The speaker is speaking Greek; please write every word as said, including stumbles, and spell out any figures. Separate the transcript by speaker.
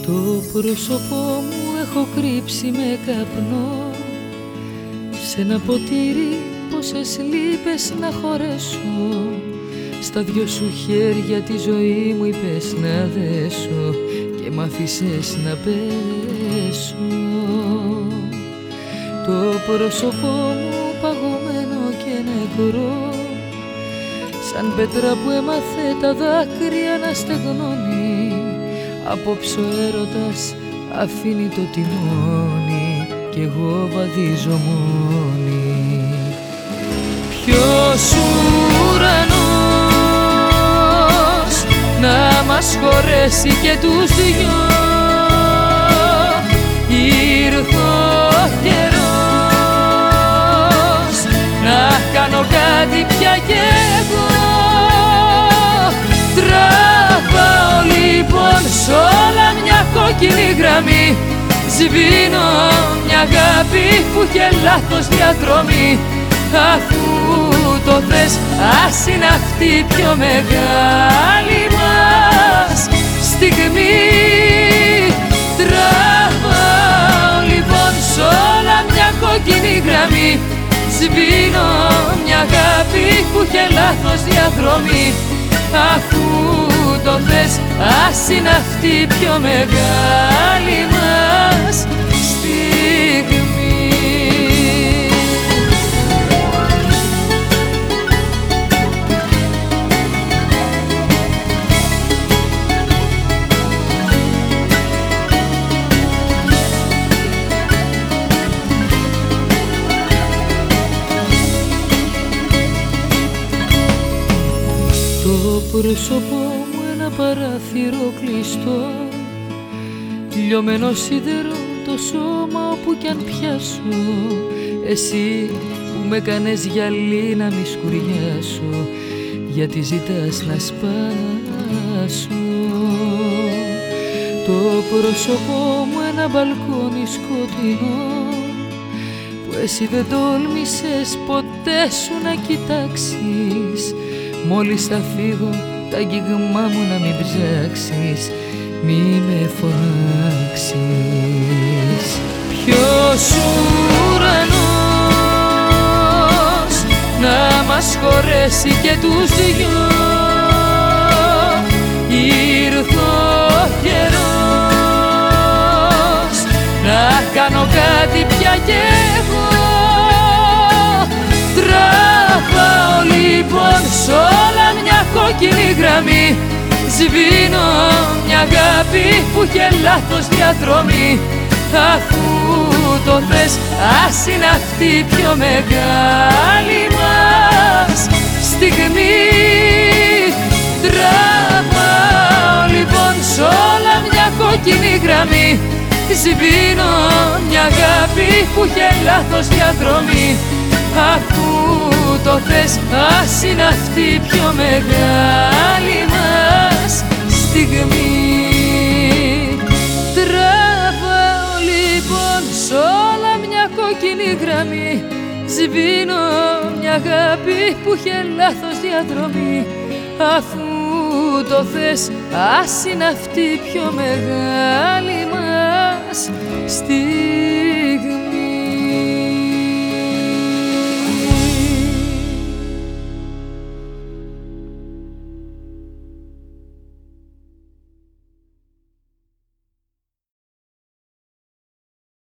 Speaker 1: Το πρόσωπό μου έχω κρύψει με καπνό σε ένα ποτήρι πόσες λύπες να χωρέσω. Στα δυο σου χέρια τη ζωή μου είπες να δέσω και μ' άφησες να πέσω. Το πρόσωπό μου παγωμένο και νεκρό, σαν πέτρα που έμαθε τα δάκρυα να στεγνώνει. Απόψε ο έρωτας αφήνει το τιμόνι κι εγώ βαδίζω μόνη. Ποιος ουρανός να μας χωρέσει και τους δυο, ήρθε ο καιρός να κάνω κάτι πια κι εγώ. Τραβάω λοιπόν σ' όλα μια κόκκινη γραμμή, σβήνω μια αγάπη που είχε λάθος διαδρομή. Αφού το θες ας είναι αυτή η πιο μεγάλη μας στιγμή. Τραβάω λοιπόν σ' όλα μια κόκκινη γραμμή, σβήνω μια αγάπη που είχε λάθος διαδρομή. Αφού το θες ας είναι αυτή η πιο μεγάλη μας στιγμή. Το πρόσωπό μου ένα παράθυρο κλειστό, λιωμένο σίδερο το σώμα όπου κι αν πιάσω. Εσύ που με κάνες γυαλί να μη σκουριάσω, γιατί ζητάς να σπάσω. Το πρόσωπό μου ένα μπαλκόνι σκοτεινό, που εσύ δεν τόλμησες ποτέ σου να κοιτάξεις. Μόλις θα φύγω τα αγγίγμά μου να μην ψάξεις, μη με φωνάξεις. Ποιος ουρανός να μας χωρέσει και τους δυο, ήρθε ο καιρός να κάνω κάτι πια κι εγώ. Τραβάω λοιπόν σ' όλα μια κόκκινη γραμμή, σβήνω μια αγάπη που είχε λάθος διαδρομή. Αφού το θες ας είναι αυτή η πιο μεγάλη μας στιγμή. Τραβάω λοιπόν σ' όλα μια κόκκινη γραμμή, σβήνω μια αγάπη που είχε λάθος διαδρομή. Αφού το θες ας είναι αυτή η πιο μεγάλη μας στιγμή. Τραβάω λοιπόν σ' όλα μια κόκκινη γραμμή, σβήνω μια αγάπη που είχε λάθος διαδρομή. Αφού το θες ας είναι αυτή η πιο μεγάλη μας στιγμή.